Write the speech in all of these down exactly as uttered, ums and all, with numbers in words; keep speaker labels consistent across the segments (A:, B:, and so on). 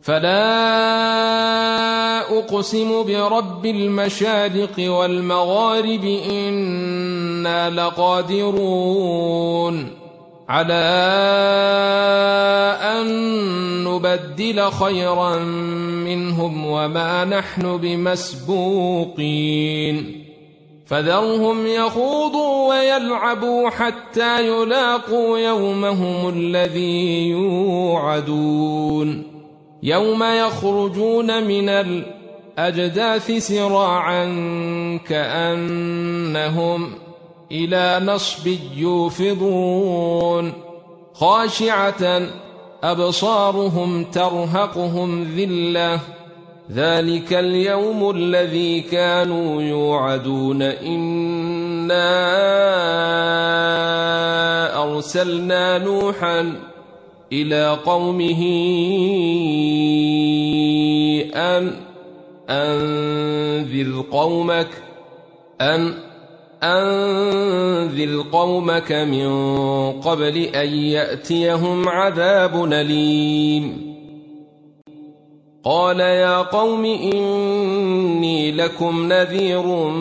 A: فلا أقسم برب المشارق والمغارب إنا لقادرون على أن نبدل خيرا منهم وما نحن بمسبوقين فذرهم يخوضوا ويلعبوا حتى يلاقوا يومهم الذي يوعدون يوم يخرجون من الأجداث سراعا كأنهم إلى نصب يوفضون خاشعة أبصارهم ترهقهم ذلة ذلك اليوم الذي كانوا يوعدون إنا أرسلنا نوحا إلى قومه أن أنذر قومك أن أنذر قومك من قبل أن يأتيهم عذاب أليم قال يا قوم إني لكم نذير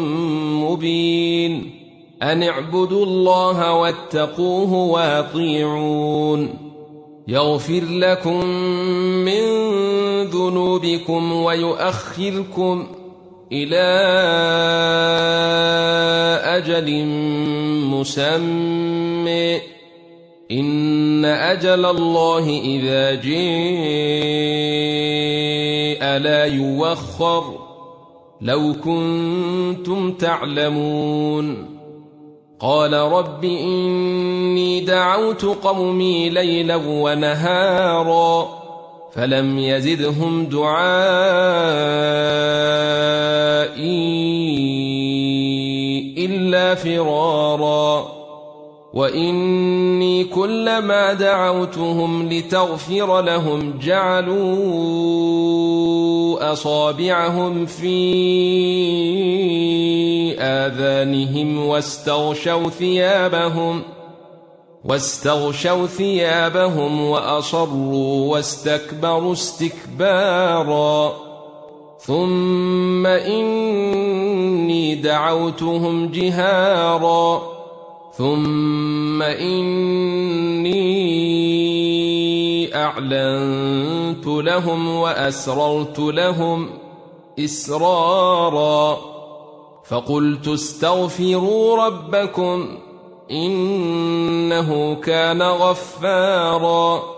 A: مبين أن اعبدوا الله واتقوه وأطيعون يغفر لكم من ذنوبكم ويؤخركم إلى أجل مسمى إن أجل الله إذا جاء لا يوخر لو كنتم تعلمون قال رب إني دعوت قومي ليلا ونهارا فلم يزدهم دعائي إلا فرارا وإني كلما دعوتهم لتغفر لهم جعلوا أصابعهم في آذانهم واستغشوا ثيابهم واستغشوا ثيابهم وأصروا واستكبروا استكبارا ثم إني دعوتهم جهارا ثم إني أعلنت لهم وأسررت لهم إسرارا فقلت استغفروا ربكم إنه كان غفارا